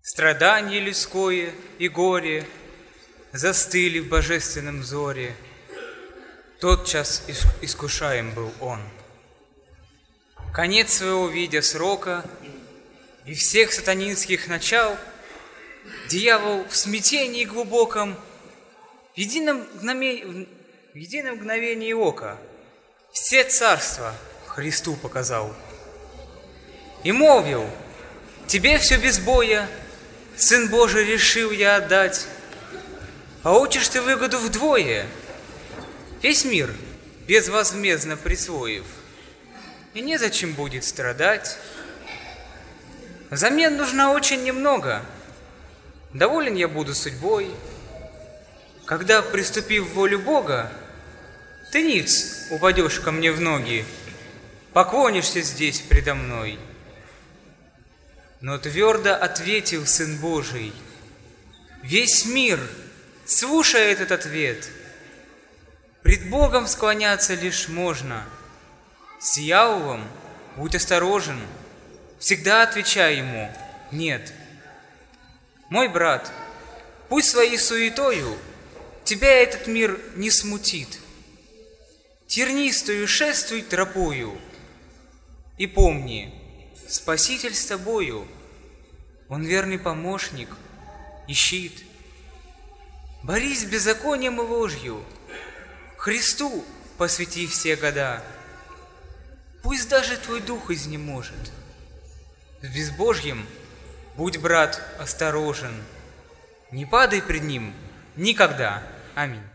Страдание людское и горе застыли в божественном взоре. Тотчас искушаем был он. Конец своего видя срока и всех сатанинских начал, дьявол в смятении глубоком в едином мгновении ока все царства Христу показал. И молвил: тебе все без боя, Сын Божий, решил я отдать. Получишь ты выгоду вдвое, весь мир безвозмездно присвоив, и незачем будет страдать. Взамен нужно очень немного, доволен я буду судьбой. Когда, приступив в волю Бога, ты ниц упадешь ко мне в ноги, поклонишься здесь предо мной. Но твердо ответил Сын Божий: весь мир, слушая этот ответ, пред Богом склоняться лишь можно. С дьяволом будь осторожен, всегда отвечай ему «нет». Мой брат, пусть своей суетою тебя этот мир не смутит. Тернистою шествуй тропою, и помни, Спаситель с тобою, Он верный помощник и щит. Борись с беззаконием и ложью, Христу посвяти все года. Пусть даже твой дух изнеможет. С безбожьем будь, брат, осторожен, не падай пред Ним никогда. Аминь.